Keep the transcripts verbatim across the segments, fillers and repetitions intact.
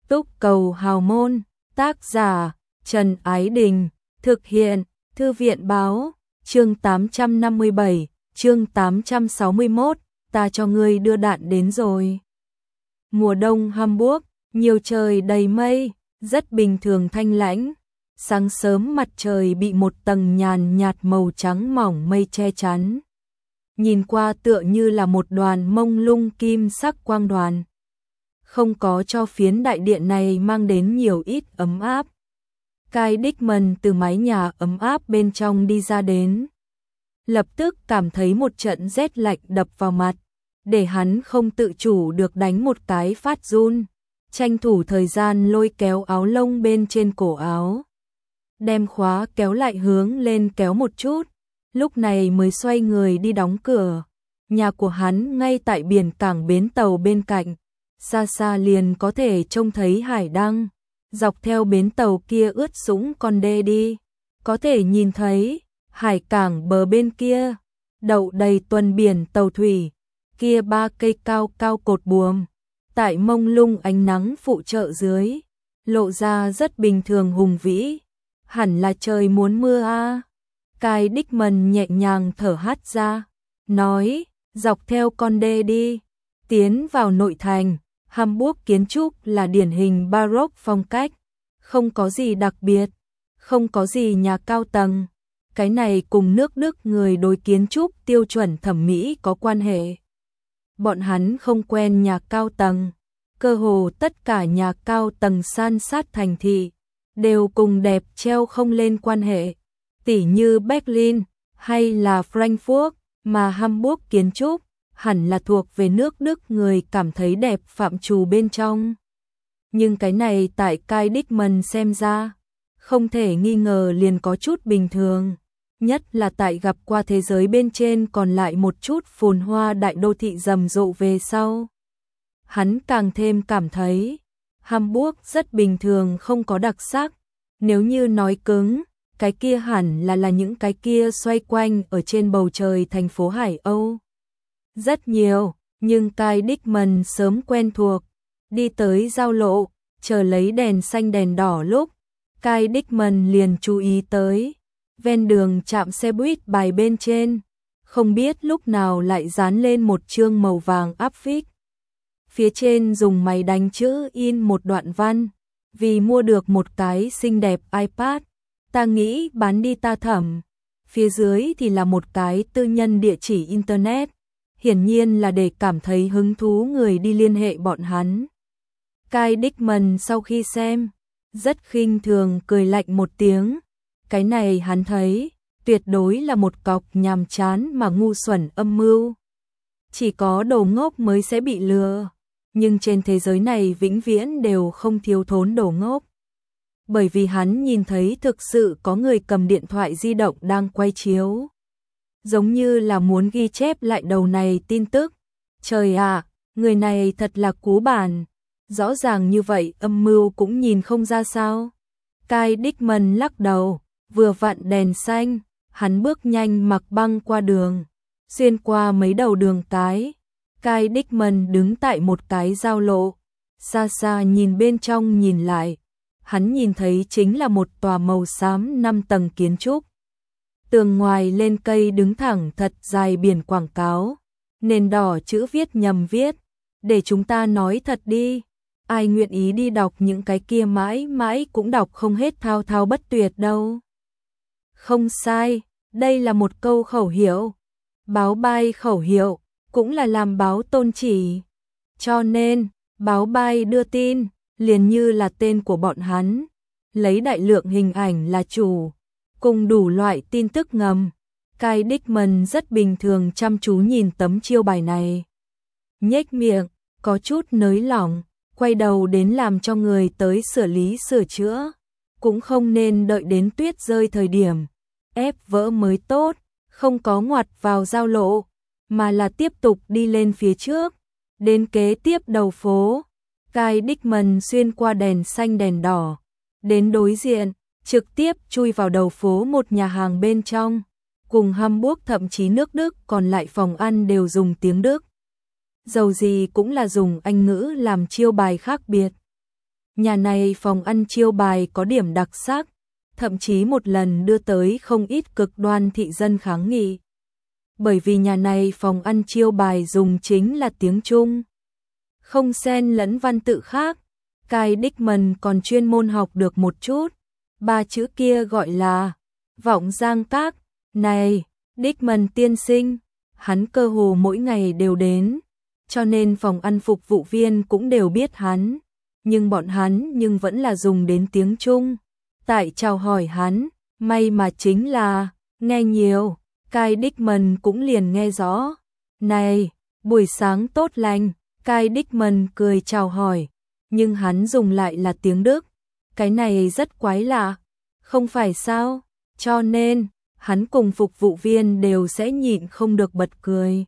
Túc Cầu Hào Môn, tác giả Trần Ái Đình, thực hiện Thư viện Báo, chương tám trăm năm mươi bảy, chương tám trăm sáu mươi mốt, ta cho ngươi đưa đạn đến rồi. Mùa đông Hamburg, nhiều trời đầy mây, rất bình thường thanh lãnh. Sáng sớm mặt trời bị một tầng nhàn nhạt màu trắng mỏng mây che chắn. Nhìn qua tựa như là một đoàn mông lung kim sắc quang đoàn. Không có cho phiến đại điện này mang đến nhiều ít ấm áp. Kai Dickman từ mái nhà ấm áp bên trong đi ra đến. Lập tức cảm thấy một trận rét lạnh đập vào mặt, để hắn không tự chủ được đánh một cái phát run, tranh thủ thời gian lôi kéo áo lông bên trên cổ áo. Đem khóa kéo lại hướng lên kéo một chút, lúc này mới xoay người đi đóng cửa. Nhà của hắn ngay tại biển cảng bến tàu bên cạnh, xa xa liền có thể trông thấy hải đăng, dọc theo bến tàu kia ướt sũng con đê đi, có thể nhìn thấy hải cảng bờ bên kia, đậu đầy tuần biển tàu thủy, kia ba cây cao cao cột buồm, tại mông lung ánh nắng phụ trợ dưới, lộ ra rất bình thường hùng vĩ, hẳn là trời muốn mưa a. À. Kai Dickman nhẹ nhàng thở hắt ra, nói, dọc theo con đê đi, tiến vào nội thành. Hamburg kiến trúc là điển hình Baroque phong cách, không có gì đặc biệt, không có gì nhà cao tầng. Cái này cùng nước Đức người đối kiến trúc tiêu chuẩn thẩm mỹ có quan hệ. Bọn hắn không quen nhà cao tầng, cơ hồ tất cả nhà cao tầng san sát thành thị, đều cùng đẹp treo không lên quan hệ, tỉ như Berlin hay là Frankfurt, mà Hamburg kiến trúc hẳn là thuộc về nước Đức người cảm thấy đẹp phạm trù bên trong. Nhưng cái này tại Kai Dickman xem ra, không thể nghi ngờ liền có chút bình thường, nhất là tại gặp qua thế giới bên trên còn lại một chút phồn hoa đại đô thị rầm rộ về sau. Hắn càng thêm cảm thấy, Hamburg rất bình thường không có đặc sắc, nếu như nói cứng, cái kia hẳn là là những cái kia xoay quanh ở trên bầu trời thành phố Hải Âu. Rất nhiều, nhưng Kai Dickman sớm quen thuộc, đi tới giao lộ, chờ lấy đèn xanh đèn đỏ lúc, Kai Dickman liền chú ý tới, ven đường trạm xe buýt bài bên trên, không biết lúc nào lại dán lên một chương màu vàng áp phích. Phía trên dùng máy đánh chữ in một đoạn văn, vì mua được một cái xinh đẹp iPad, ta nghĩ bán đi ta thẩm. Phía dưới thì là một cái tư nhân địa chỉ internet. Hiển nhiên là để cảm thấy hứng thú người đi liên hệ bọn hắn. Kai Dickman sau khi xem, rất khinh thường cười lạnh một tiếng. Cái này hắn thấy, tuyệt đối là một cọc nhàm chán mà ngu xuẩn âm mưu. Chỉ có đồ ngốc mới sẽ bị lừa, nhưng trên thế giới này vĩnh viễn đều không thiếu thốn đồ ngốc. Bởi vì hắn nhìn thấy thực sự có người cầm điện thoại di động đang quay chiếu. Giống như là muốn ghi chép lại đầu này tin tức. Trời ạ, người này thật là cú bản. Rõ ràng như vậy âm mưu cũng nhìn không ra sao. Kai Dickman lắc đầu, vừa vặn đèn xanh, hắn bước nhanh mặc băng qua đường, xuyên qua mấy đầu đường cái. Kai Dickman đứng tại một cái giao lộ, xa xa nhìn bên trong nhìn lại, hắn nhìn thấy chính là một tòa màu xám năm tầng kiến trúc. Tường ngoài lên cây đứng thẳng thật dài biển quảng cáo, nền đỏ chữ viết nhầm viết, để chúng ta nói thật đi, ai nguyện ý đi đọc những cái kia mãi mãi cũng đọc không hết thao thao bất tuyệt đâu. Không sai, đây là một câu khẩu hiệu, báo bay khẩu hiệu, cũng là làm báo tôn chỉ. Cho nên, báo bay đưa tin, liền như là tên của bọn hắn, lấy đại lượng hình ảnh là chủ. Cùng đủ loại tin tức ngầm, Kai Dickman rất bình thường chăm chú nhìn tấm chiêu bài này. Nhếch miệng, có chút nới lỏng, quay đầu đến làm cho người tới sửa lý sửa chữa. Cũng không nên đợi đến tuyết rơi thời điểm, ép vỡ mới tốt, không có ngoặt vào giao lộ, mà là tiếp tục đi lên phía trước, đến kế tiếp đầu phố. Kai Dickman xuyên qua đèn xanh đèn đỏ, đến đối diện, trực tiếp chui vào đầu phố một nhà hàng bên trong, cùng Hamburg thậm chí nước Đức còn lại phòng ăn đều dùng tiếng Đức. Dầu gì cũng là dùng Anh ngữ làm chiêu bài khác biệt. Nhà này phòng ăn chiêu bài có điểm đặc sắc, thậm chí một lần đưa tới không ít cực đoan thị dân kháng nghị. Bởi vì nhà này phòng ăn chiêu bài dùng chính là tiếng Trung, không xen lẫn văn tự khác. Kai Dickman còn chuyên môn học được một chút, ba chữ kia gọi là Vọng Giang Các. Này, Dickman tiên sinh, hắn cơ hồ mỗi ngày đều đến, cho nên phòng ăn phục vụ viên cũng đều biết hắn, nhưng bọn hắn nhưng vẫn là dùng đến tiếng Trung. Tại chào hỏi hắn, may mà chính là nghe nhiều, Kai Dickman cũng liền nghe rõ. Này, buổi sáng tốt lành, Kai Dickman cười chào hỏi, nhưng hắn dùng lại là tiếng Đức. Cái này rất quái lạ, không phải sao? Cho nên, hắn cùng phục vụ viên đều sẽ nhịn không được bật cười.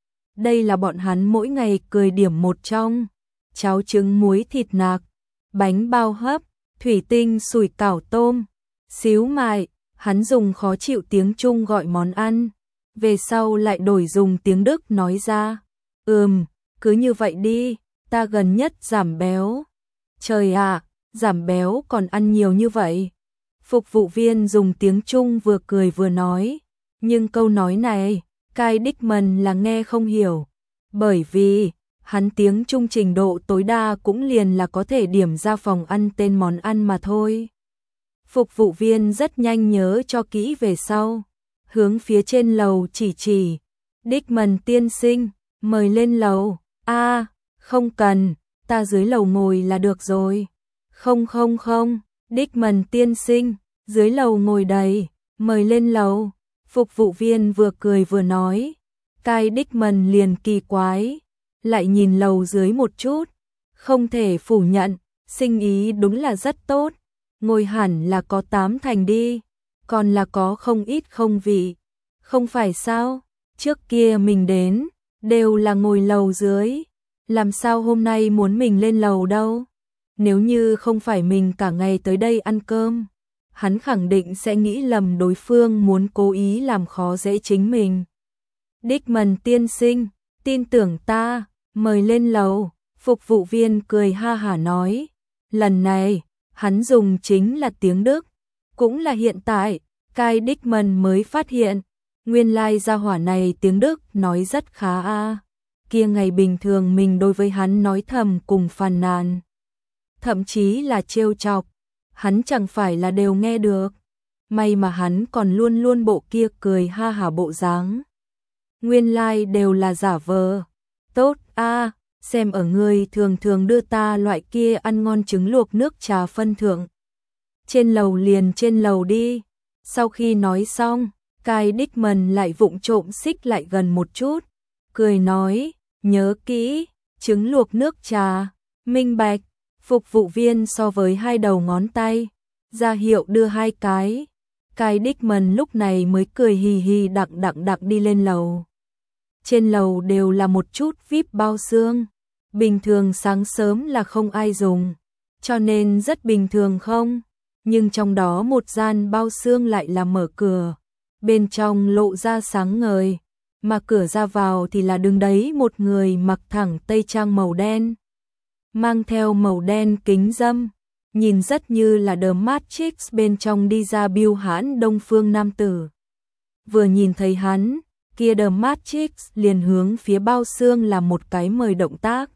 Đây là bọn hắn mỗi ngày cười điểm một trong. Cháo trứng muối thịt nạc, bánh bao hấp, thủy tinh sủi cảo tôm, xíu mại. Hắn dùng khó chịu tiếng Trung gọi món ăn, về sau lại đổi dùng tiếng Đức nói ra. Ừm, cứ như vậy đi, ta gần nhất giảm béo. Trời ạ, giảm béo còn ăn nhiều như vậy. Phục vụ viên dùng tiếng Trung vừa cười vừa nói, nhưng câu nói này, Kai Dickman là nghe không hiểu, bởi vì hắn tiếng Trung trình độ tối đa cũng liền là có thể điểm ra phòng ăn tên món ăn mà thôi. Phục vụ viên rất nhanh nhớ cho kỹ về sau, hướng phía trên lầu chỉ chỉ, Dickman tiên sinh, mời lên lầu. A, à, không cần, ta dưới lầu ngồi là được rồi. Không không không, Dickman tiên sinh, dưới lầu ngồi đầy, mời lên lầu. Phục vụ viên vừa cười vừa nói. Kai Dickman liền kỳ quái, lại nhìn lầu dưới một chút, không thể phủ nhận, sinh ý đúng là rất tốt, ngồi hẳn là có tám thành đi, còn là có không ít không vị, không phải sao? Trước kia mình đến, đều là ngồi lầu dưới, làm sao hôm nay muốn mình lên lầu đâu? Nếu như không phải mình cả ngày tới đây ăn cơm, hắn khẳng định sẽ nghĩ lầm đối phương muốn cố ý làm khó dễ chính mình. Dickman tiên sinh, tin tưởng ta, mời lên lầu. Phục vụ viên cười ha hả nói. Lần này, hắn dùng chính là tiếng Đức. Cũng là hiện tại, Kai Dickman mới phát hiện, nguyên lai gia hỏa này tiếng Đức nói rất khá a. Kia ngày bình thường mình đối với hắn nói thầm cùng phàn nàn, thậm chí là trêu chọc, hắn chẳng phải là đều nghe được. May mà hắn còn luôn luôn bộ kia cười ha hả bộ dáng. Nguyên lai đều là giả vờ. Tốt a, xem ở ngươi thường thường đưa ta loại kia ăn ngon trứng luộc nước trà phân thượng. Trên lầu liền trên lầu đi. Sau khi nói xong, Kai Dickman lại vụng trộm xích lại gần một chút, cười nói, nhớ kỹ, trứng luộc nước trà, minh bạch. Phục vụ viên so với hai đầu ngón tay, ra hiệu đưa hai cái. Kai Dickman lúc này mới cười hì hì đặng đặng đặng đi lên lầu. Trên lầu đều là một chút vi ai pi bao xương, bình thường sáng sớm là không ai dùng, cho nên rất bình thường không? Nhưng trong đó một gian bao xương lại là mở cửa, bên trong lộ ra sáng ngời, mà cửa ra vào thì là đứng đấy một người mặc thẳng tây trang màu đen, mang theo màu đen kính râm, nhìn rất như là The Matrix bên trong đi ra biêu hãn đông phương nam tử. Vừa nhìn thấy hắn, kia The Matrix liền hướng phía bao xương làm một cái mời động tác.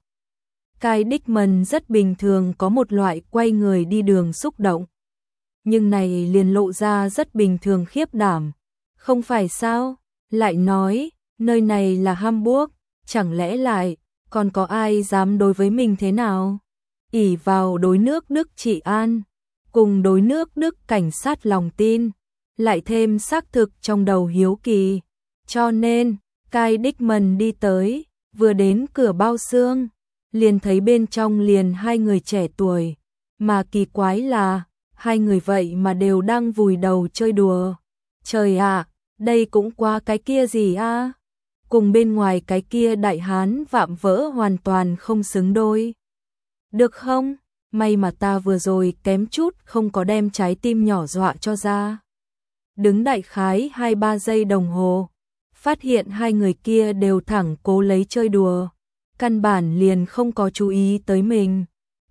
Kai Dickman rất bình thường có một loại quay người đi đường xúc động, nhưng này liền lộ ra rất bình thường khiếp đảm. Không phải sao? Lại nói, nơi này là Hamburg, chẳng lẽ lại còn có ai dám đối với mình thế nào? Ỷ vào đối nước Đức trị an, cùng đối nước Đức cảnh sát lòng tin, lại thêm xác thực trong đầu hiếu kỳ. Cho nên, Kai Dickman đi tới, vừa đến cửa bao xương, liền thấy bên trong liền hai người trẻ tuổi, mà kỳ quái là, hai người vậy mà đều đang vùi đầu chơi đùa. Trời ạ, đây cũng qua cái kia gì a? Cùng bên ngoài cái kia đại hán vạm vỡ hoàn toàn không xứng đôi. Được không? May mà ta vừa rồi kém chút không có đem trái tim nhỏ dọa cho ra. Đứng đại khái hai ba giây đồng hồ, phát hiện hai người kia đều thẳng cố lấy chơi đùa, căn bản liền không có chú ý tới mình.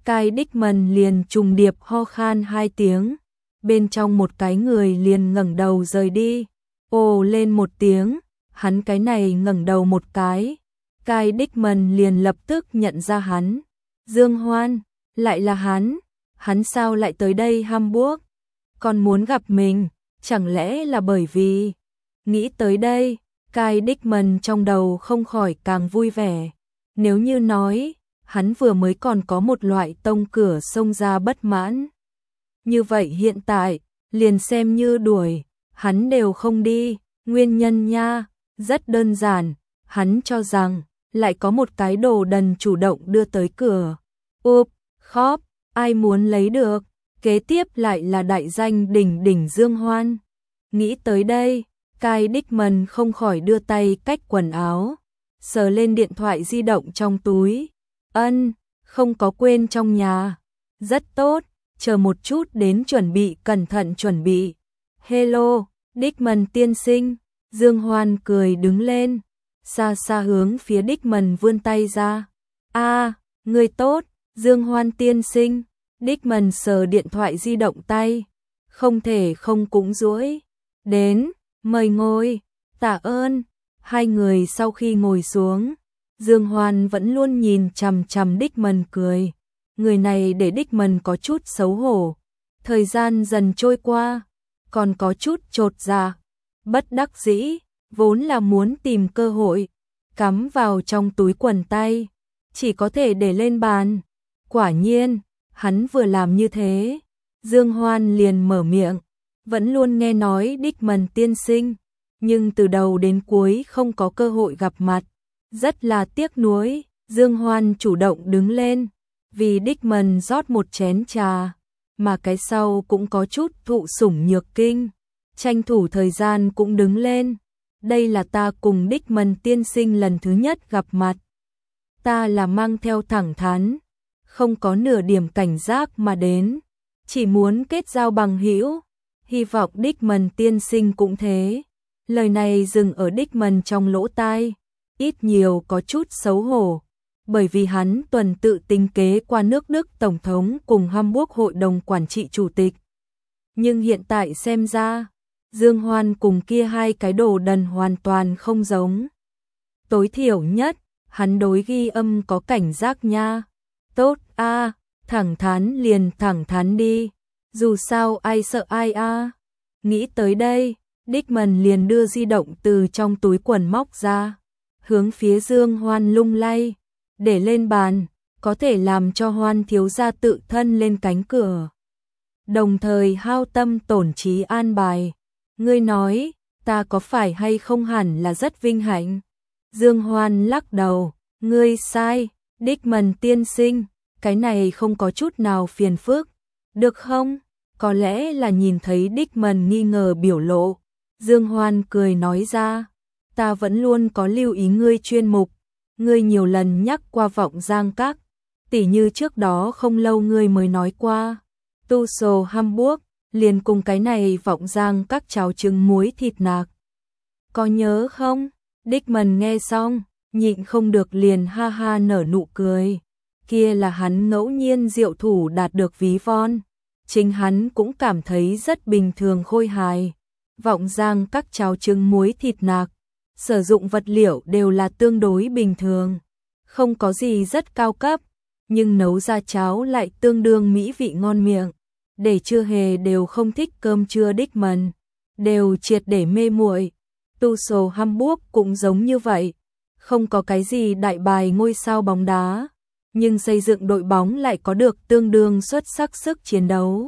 Cái Dickman liền trùng điệp ho khan hai tiếng, bên trong một cái người liền ngẩng đầu rời đi, ồ lên một tiếng, hắn cái này ngẩng đầu một cái, cái Dickman liền lập tức nhận ra hắn, Dương Hoan, lại là hắn, hắn sao lại tới đây Hamburg, còn muốn gặp mình, chẳng lẽ là bởi vì, nghĩ tới đây, cái Dickman trong đầu không khỏi càng vui vẻ, nếu như nói, hắn vừa mới còn có một loại tông cửa xông ra bất mãn. Như vậy hiện tại, liền xem như đuổi, hắn đều không đi, nguyên nhân nha, rất đơn giản, hắn cho rằng, lại có một cái đồ đần chủ động đưa tới cửa. Úp, khóp, ai muốn lấy được, kế tiếp lại là đại danh đỉnh đỉnh Dương Hoan. Nghĩ tới đây, cái Dickman không khỏi đưa tay cách quần áo, sờ lên điện thoại di động trong túi. Ân, không có quên trong nhà. Rất tốt, chờ một chút đến chuẩn bị cẩn thận chuẩn bị. Hello, Dickman tiên sinh. Dương Hoan cười đứng lên, xa xa hướng phía Dickman vươn tay ra. A, à, người tốt, Dương Hoan tiên sinh. Dickman sờ điện thoại di động tay, không thể không cúng dũi. Đến, mời ngồi, tạ ơn. Hai người sau khi ngồi xuống, Dương Hoan vẫn luôn nhìn chằm chằm Dickman cười. Người này để Dickman có chút xấu hổ. Thời gian dần trôi qua, còn có chút chột dạ. Bất đắc dĩ, vốn là muốn tìm cơ hội, cắm vào trong túi quần tay, chỉ có thể để lên bàn. Quả nhiên, hắn vừa làm như thế, Dương Hoan liền mở miệng, vẫn luôn nghe nói Dickman tiên sinh, nhưng từ đầu đến cuối không có cơ hội gặp mặt. Rất là tiếc nuối, Dương Hoan chủ động đứng lên, vì Dickman rót một chén trà, mà cái sau cũng có chút thụ sủng nhược kinh, tranh thủ thời gian cũng đứng lên. Đây là ta cùng Dickman tiên sinh lần thứ nhất gặp mặt. Ta là mang theo thẳng thắn, không có nửa điểm cảnh giác mà đến, chỉ muốn kết giao bằng hữu, hy vọng Dickman tiên sinh cũng thế. Lời này dừng ở Dickman trong lỗ tai, ít nhiều có chút xấu hổ, bởi vì hắn tuần tự tính kế qua nước Đức Tổng thống cùng Hamburg Hội đồng Quản trị Chủ tịch. Nhưng hiện tại xem ra, Dương Hoan cùng kia hai cái đồ đần hoàn toàn không giống. Tối thiểu nhất, hắn đối ghi âm có cảnh giác nha. Tốt a, à, thẳng thắn liền thẳng thắn đi, dù sao ai sợ ai a. À. Nghĩ tới đây, Dickman liền đưa di động từ trong túi quần móc ra, hướng phía Dương Hoan lung lay, để lên bàn, có thể làm cho Hoan thiếu gia tự thân lên cánh cửa. Đồng thời hao tâm tổn trí an bài. Ngươi nói, ta có phải hay không hẳn là rất vinh hạnh? Dương Hoan lắc đầu, ngươi sai, Dickman tiên sinh, cái này không có chút nào phiền phức, được không? Có lẽ là nhìn thấy Dickman nghi ngờ biểu lộ, Dương Hoan cười nói ra, ta vẫn luôn có lưu ý ngươi chuyên mục, ngươi nhiều lần nhắc qua Vọng Giang Các, tỉ như trước đó không lâu ngươi mới nói qua, tu sồ Hamburg, liền cùng cái này Vọng Giang Các cháo trứng muối thịt nạc. Có nhớ không? Dickman nghe xong, nhịn không được liền ha ha nở nụ cười. Kia là hắn ngẫu nhiên diệu thủ đạt được ví von. Chính hắn cũng cảm thấy rất bình thường khôi hài. Vọng Giang Các cháo trứng muối thịt nạc, sử dụng vật liệu đều là tương đối bình thường, không có gì rất cao cấp, nhưng nấu ra cháo lại tương đương mỹ vị ngon miệng. Để chưa hề đều không thích cơm trưa Dickman, đều triệt để mê muội. Tu sồ Hamburg cũng giống như vậy, không có cái gì đại bài ngôi sao bóng đá, nhưng xây dựng đội bóng lại có được tương đương xuất sắc sức chiến đấu.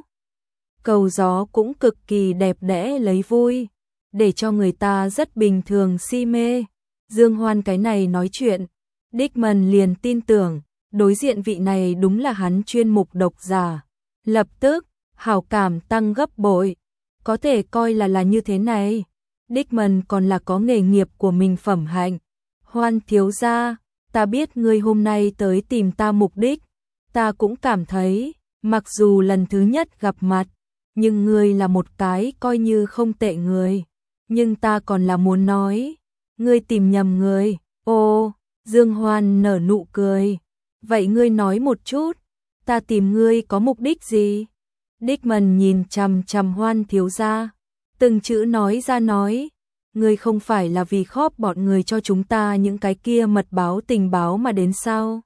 Cầu gió cũng cực kỳ đẹp đẽ lấy vui, để cho người ta rất bình thường si mê. Dương Hoan cái này nói chuyện, Dickman liền tin tưởng, đối diện vị này đúng là hắn chuyên mục độc giả. Lập tức, hảo cảm tăng gấp bội, có thể coi là là như thế này. Dickman còn là có nghề nghiệp của mình phẩm hạnh. Hoan thiếu gia, ta biết ngươi hôm nay tới tìm ta mục đích, ta cũng cảm thấy, mặc dù lần thứ nhất gặp mặt, nhưng ngươi là một cái coi như không tệ người. Nhưng ta còn là muốn nói, ngươi tìm nhầm người. Ồ, Dương Hoan nở nụ cười. Vậy ngươi nói một chút, ta tìm ngươi có mục đích gì? Dickman nhìn chằm chằm Hoan thiếu gia, từng chữ nói ra nói, ngươi không phải là vì khóp bọn người cho chúng ta những cái kia mật báo tình báo mà đến sao?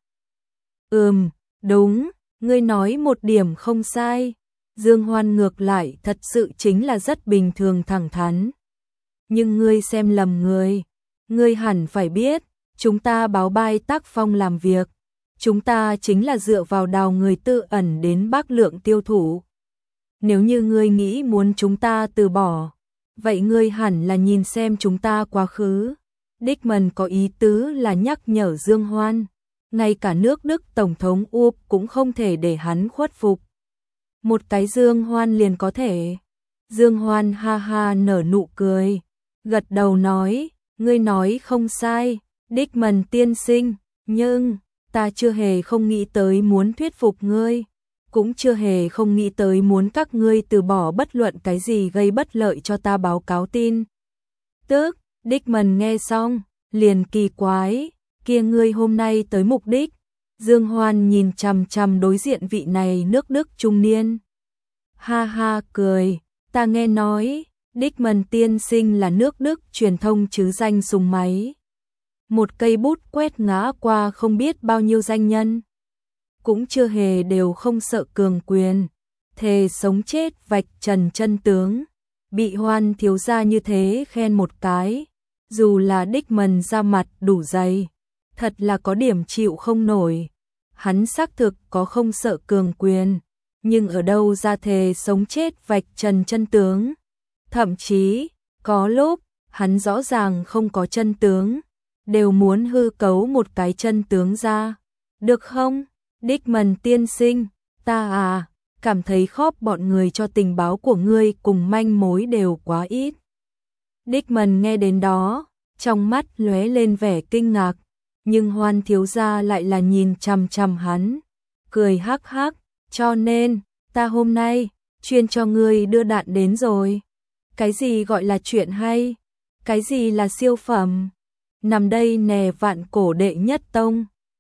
Ừm, đúng, ngươi nói một điểm không sai. Dương Hoan ngược lại thật sự chính là rất bình thường thẳng thắn. Nhưng ngươi xem lầm người, ngươi hẳn phải biết, chúng ta báo Bai Tác Phong làm việc, chúng ta chính là dựa vào đào người tư ẩn đến Bắc Lượng tiêu thụ. Nếu như ngươi nghĩ muốn chúng ta từ bỏ, vậy ngươi hẳn là nhìn xem chúng ta quá khứ. Dickman có ý tứ là nhắc nhở Dương Hoan, ngay cả nước Đức Tổng thống Úp cũng không thể để hắn khuất phục. Một cái Dương Hoan liền có thể. Dương Hoan ha ha nở nụ cười, gật đầu nói, ngươi nói không sai, Dickman tiên sinh, nhưng ta chưa hề không nghĩ tới muốn thuyết phục ngươi, cũng chưa hề không nghĩ tới muốn các ngươi từ bỏ bất luận cái gì gây bất lợi cho ta báo cáo tin. Tức, Dickman nghe xong, liền kỳ quái, kia ngươi hôm nay tới mục đích. Dương Hoan nhìn chằm chằm đối diện vị này nước Đức trung niên. Ha ha cười, ta nghe nói, Dickman tiên sinh là nước Đức truyền thông chứ danh súng máy. Một cây bút quét ngã qua không biết bao nhiêu danh nhân. Cũng chưa hề đều không sợ cường quyền, thề sống chết vạch trần chân tướng. Bị Hoan thiếu gia như thế khen một cái, dù là Dickman ra mặt đủ dày, thật là có điểm chịu không nổi. Hắn xác thực có không sợ cường quyền, nhưng ở đâu ra thề sống chết vạch trần chân tướng. Thậm chí, có lúc, hắn rõ ràng không có chân tướng, đều muốn hư cấu một cái chân tướng ra. Được không? Dickman tiên sinh, ta à, cảm thấy khóp bọn người cho tình báo của ngươi cùng manh mối đều quá ít. Dickman nghe đến đó, trong mắt lóe lên vẻ kinh ngạc, nhưng Hoan thiếu gia lại là nhìn chằm chằm hắn, cười hắc hắc, cho nên, ta hôm nay, chuyên cho ngươi đưa đạn đến rồi. Cái gì gọi là chuyện hay? Cái gì là siêu phẩm? Nằm đây nè vạn cổ đệ nhất tông.